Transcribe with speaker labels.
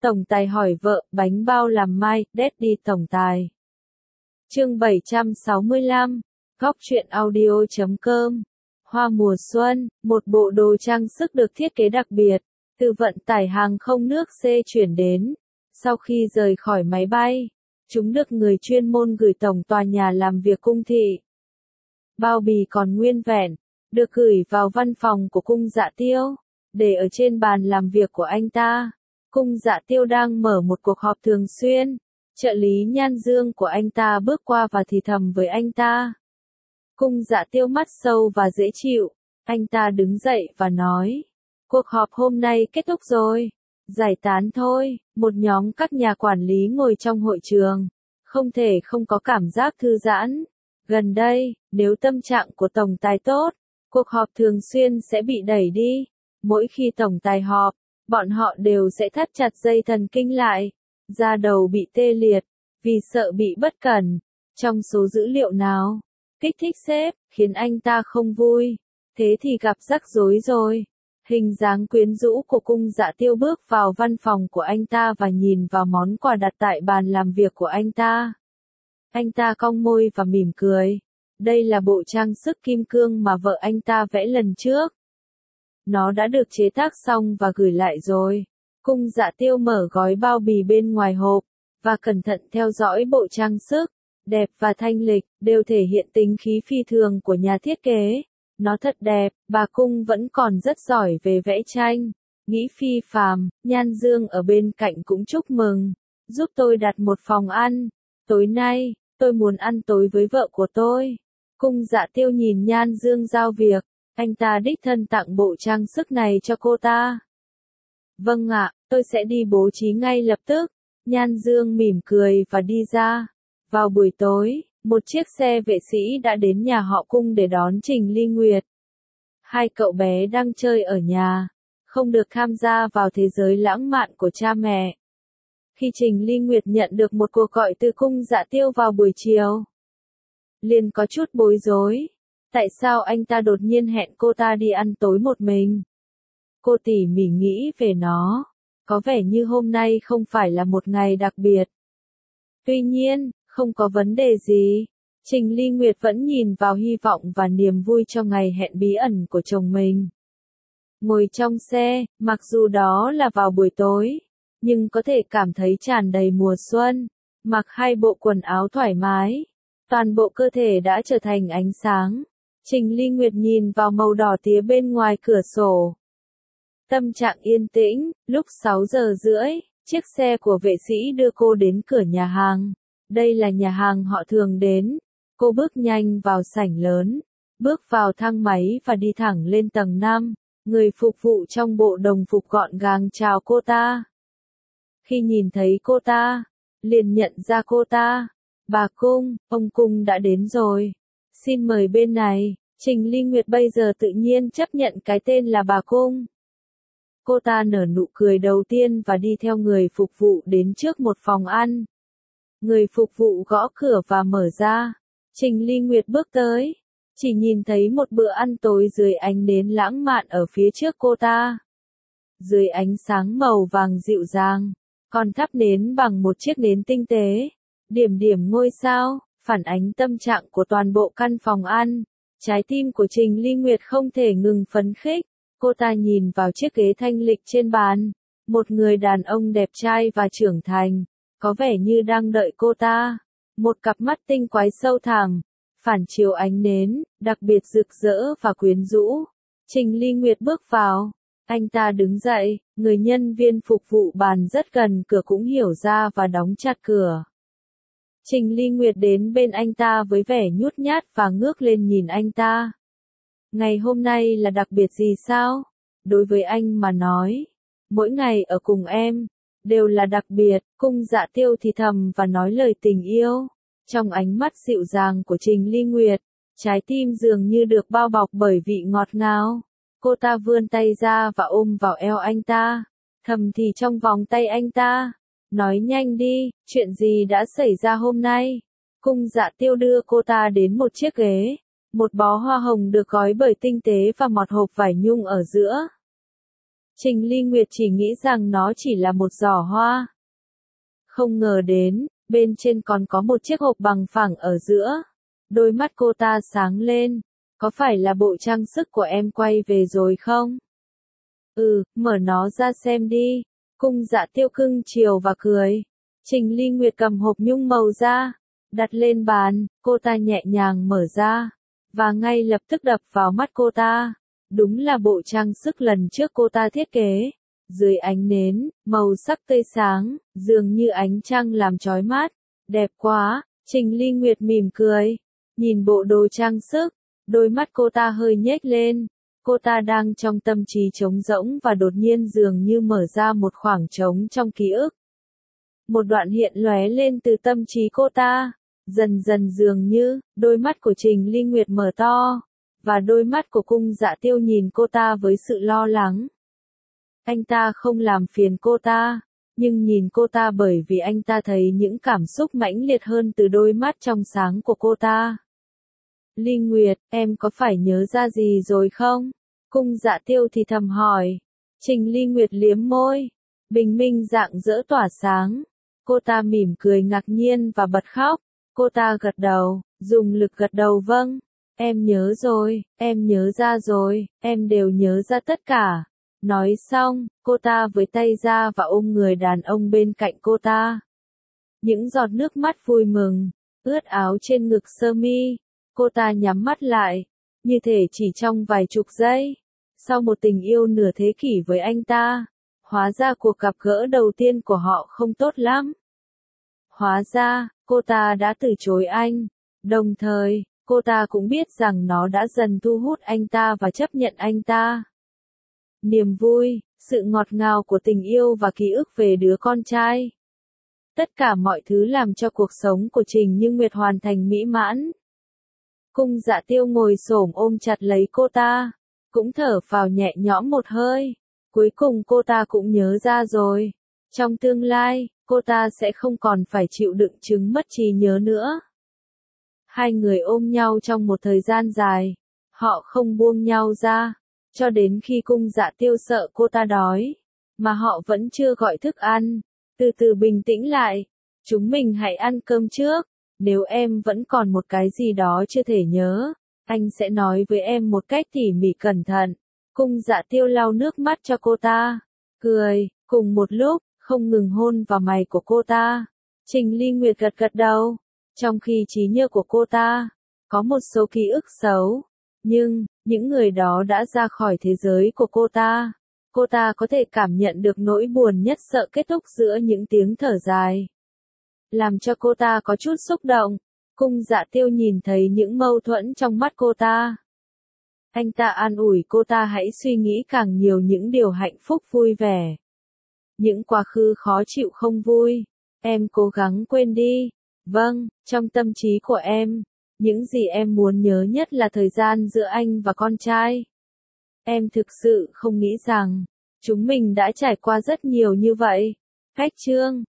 Speaker 1: Tổng tài hỏi vợ, bánh bao làm mai, Daddy tổng tài. Chương 765, góc truyện audio.com. Hoa mùa xuân, một bộ đồ trang sức được thiết kế đặc biệt, từ vận tải hàng không nước C chuyển đến. Sau khi rời khỏi máy bay, chúng được người chuyên môn gửi tổng tòa nhà làm việc cung thị. Bao bì còn nguyên vẹn, được gửi vào văn phòng của cung Dạ Tiêu, để ở trên bàn làm việc của anh ta. Cung Dạ Tiêu đang mở một cuộc họp thường xuyên. Trợ lý Nhan Dương của anh ta bước qua và thì thầm với anh ta. Cung Dạ Tiêu mắt sâu và dễ chịu. Anh ta đứng dậy và nói. Cuộc họp hôm nay kết thúc rồi. Giải tán thôi. Một nhóm các nhà quản lý ngồi trong hội trường. Không thể không có cảm giác thư giãn. Gần đây, nếu tâm trạng của tổng tài tốt, cuộc họp thường xuyên sẽ bị đẩy đi. Mỗi khi tổng tài họp, bọn họ đều sẽ thắt chặt dây thần kinh lại. Da đầu bị tê liệt, vì sợ bị bất cẩn. Trong số dữ liệu nào kích thích sếp, khiến anh ta không vui. Thế thì gặp rắc rối rồi. Hình dáng quyến rũ của cung Dạ Tiêu bước vào văn phòng của anh ta và nhìn vào món quà đặt tại bàn làm việc của anh ta. Anh ta cong môi và mỉm cười. Đây là bộ trang sức kim cương mà vợ anh ta vẽ lần trước. Nó đã được chế tác xong và gửi lại rồi. Cung Dạ Tiêu mở gói bao bì bên ngoài hộp, và cẩn thận theo dõi bộ trang sức, đẹp và thanh lịch, đều thể hiện tính khí phi thường của nhà thiết kế. Nó thật đẹp, bà Cung vẫn còn rất giỏi về vẽ tranh. Nghĩ phi phàm, Nhan Dương ở bên cạnh cũng chúc mừng. Giúp tôi đặt một phòng ăn. Tối nay, tôi muốn ăn tối với vợ của tôi. Cung Dạ Tiêu nhìn Nhan Dương giao việc. Anh ta đích thân tặng bộ trang sức này cho cô ta. Vâng ạ, tôi sẽ đi bố trí ngay lập tức. Nhan Dương mỉm cười và đi ra. Vào buổi tối, một chiếc xe vệ sĩ đã đến nhà họ Cung để đón Trình Ly Nguyệt. Hai cậu bé đang chơi ở nhà, không được tham gia vào thế giới lãng mạn của cha mẹ. Khi Trình Ly Nguyệt nhận được một cuộc gọi từ Cung Dạ Tiêu vào buổi chiều, liền có chút bối rối. Tại sao anh ta đột nhiên hẹn cô ta đi ăn tối một mình? Cô tỉ mỉ nghĩ về nó. Có vẻ như hôm nay không phải là một ngày đặc biệt. Tuy nhiên, không có vấn đề gì. Trình Ly Nguyệt vẫn nhìn vào hy vọng và niềm vui cho ngày hẹn bí ẩn của chồng mình. Ngồi trong xe, mặc dù đó là vào buổi tối, nhưng có thể cảm thấy tràn đầy mùa xuân. Mặc hai bộ quần áo thoải mái, toàn bộ cơ thể đã trở thành ánh sáng. Trình Ly Nguyệt nhìn vào màu đỏ tía bên ngoài cửa sổ. Tâm trạng yên tĩnh, lúc 6 giờ rưỡi, chiếc xe của vệ sĩ đưa cô đến cửa nhà hàng. Đây là nhà hàng họ thường đến. Cô bước nhanh vào sảnh lớn, bước vào thang máy và đi thẳng lên tầng 5. Người phục vụ trong bộ đồng phục gọn gàng chào cô ta. Khi nhìn thấy cô ta, liền nhận ra cô ta. Bà Cung, ông Cung đã đến rồi. Xin mời bên này. Trình Ly Nguyệt bây giờ tự nhiên chấp nhận cái tên là bà Cung. Cô ta nở nụ cười đầu tiên và đi theo người phục vụ đến trước một phòng ăn. Người phục vụ gõ cửa và mở ra. Trình Ly Nguyệt bước tới. Chỉ nhìn thấy một bữa ăn tối dưới ánh nến lãng mạn ở phía trước cô ta. Dưới ánh sáng màu vàng dịu dàng, còn thắp nến bằng một chiếc nến tinh tế. Điểm điểm ngôi sao, phản ánh tâm trạng của toàn bộ căn phòng ăn. Trái tim của Trình Ly Nguyệt không thể ngừng phấn khích. Cô ta nhìn vào chiếc ghế thanh lịch trên bàn. Một người đàn ông đẹp trai và trưởng thành, có vẻ như đang đợi cô ta. Một cặp mắt tinh quái sâu thẳm, phản chiếu ánh nến, đặc biệt rực rỡ và quyến rũ. Trình Ly Nguyệt bước vào. Anh ta đứng dậy, người nhân viên phục vụ bàn rất gần cửa cũng hiểu ra và đóng chặt cửa. Trình Ly Nguyệt đến bên anh ta với vẻ nhút nhát và ngước lên nhìn anh ta. Ngày hôm nay là đặc biệt gì sao? Đối với anh mà nói, mỗi ngày ở cùng em đều là đặc biệt. Cung Dạ Tiêu thì thầm và nói lời tình yêu. Trong ánh mắt dịu dàng của Trình Ly Nguyệt, trái tim dường như được bao bọc bởi vị ngọt ngào. Cô ta vươn tay ra và ôm vào eo anh ta, thầm thì trong vòng tay anh ta. Nói nhanh đi, chuyện gì đã xảy ra hôm nay? Cung Dạ Tiêu đưa cô ta đến một chiếc ghế. Một bó hoa hồng được gói bởi tinh tế và một hộp vải nhung ở giữa. Trình Ly Nguyệt chỉ nghĩ rằng nó chỉ là một giỏ hoa. Không ngờ đến, bên trên còn có một chiếc hộp bằng phẳng ở giữa. Đôi mắt cô ta sáng lên. Có phải là bộ trang sức của em quay về rồi không? Mở nó ra xem đi. Cung Dạ Tiêu cưng chiều và cười. Trình Ly Nguyệt cầm hộp nhung màu ra, đặt lên bàn, cô ta nhẹ nhàng mở ra, và ngay lập tức đập vào mắt cô ta. Đúng là bộ trang sức lần trước cô ta thiết kế. Dưới ánh nến, màu sắc tươi sáng, dường như ánh trăng làm chói mắt. Đẹp quá, Trình Ly Nguyệt mỉm cười. Nhìn bộ đồ trang sức, đôi mắt cô ta hơi nhếch lên. Cô ta đang trong tâm trí trống rỗng và đột nhiên dường như mở ra một khoảng trống trong ký ức. Một đoạn hiện lóe lên từ tâm trí cô ta. Dần dần dường như, đôi mắt của Trình Ly Nguyệt mở to. Và đôi mắt của Cung Dạ Tiêu nhìn cô ta với sự lo lắng. Anh ta không làm phiền cô ta, nhưng nhìn cô ta bởi vì anh ta thấy những cảm xúc mãnh liệt hơn từ đôi mắt trong sáng của cô ta. Ly Nguyệt, em có phải nhớ ra gì rồi không? Cung Dạ Tiêu thì thầm hỏi. Trình Ly Nguyệt liếm môi. Bình minh rạng rỡ tỏa sáng. Cô ta mỉm cười ngạc nhiên và bật khóc. Cô ta gật đầu, dùng lực gật đầu vâng. Em nhớ rồi, em nhớ ra rồi, em đều nhớ ra tất cả. Nói xong, cô ta với tay ra và ôm người đàn ông bên cạnh cô ta. Những giọt nước mắt vui mừng, ướt áo trên ngực sơ mi. Cô ta nhắm mắt lại, như thể chỉ trong vài chục giây. Sau một tình yêu nửa thế kỷ với anh ta, hóa ra cuộc gặp gỡ đầu tiên của họ không tốt lắm. Hóa ra, cô ta đã từ chối anh. Đồng thời, cô ta cũng biết rằng nó đã dần thu hút anh ta và chấp nhận anh ta. Niềm vui, sự ngọt ngào của tình yêu và ký ức về đứa con trai. Tất cả mọi thứ làm cho cuộc sống của Trình Như Nguyệt hoàn thành mỹ mãn. Cung Dạ Tiêu ngồi xổm ôm chặt lấy cô ta, cũng thở phào nhẹ nhõm một hơi. Cuối cùng cô ta cũng nhớ ra rồi. Trong tương lai, cô ta sẽ không còn phải chịu đựng chứng mất trí nhớ nữa. Hai người ôm nhau trong một thời gian dài. Họ không buông nhau ra. Cho đến khi Cung Dạ Tiêu sợ cô ta đói. Mà họ vẫn chưa gọi thức ăn. Từ từ bình tĩnh lại. Chúng mình hãy ăn cơm trước. Nếu em vẫn còn một cái gì đó chưa thể nhớ, anh sẽ nói với em một cách tỉ mỉ cẩn thận. Cung Dạ Tiêu lau nước mắt cho cô ta. Cười, cùng một lúc, không ngừng hôn vào mày của cô ta. Trình Ly Nguyệt gật gật đầu. Trong khi trí nhớ của cô ta, có một số ký ức xấu. Nhưng, những người đó đã ra khỏi thế giới của cô ta. Cô ta có thể cảm nhận được nỗi buồn nhất sợ kết thúc giữa những tiếng thở dài. Làm cho cô ta có chút xúc động. Cung Dạ Tiêu nhìn thấy những mâu thuẫn trong mắt cô ta. Anh ta an ủi cô ta hãy suy nghĩ càng nhiều những điều hạnh phúc vui vẻ. Những quá khứ khó chịu không vui. Em cố gắng quên đi. Vâng, trong tâm trí của em, những gì em muốn nhớ nhất là thời gian giữa anh và con trai. Em thực sự không nghĩ rằng, chúng mình đã trải qua rất nhiều như vậy. Khách chương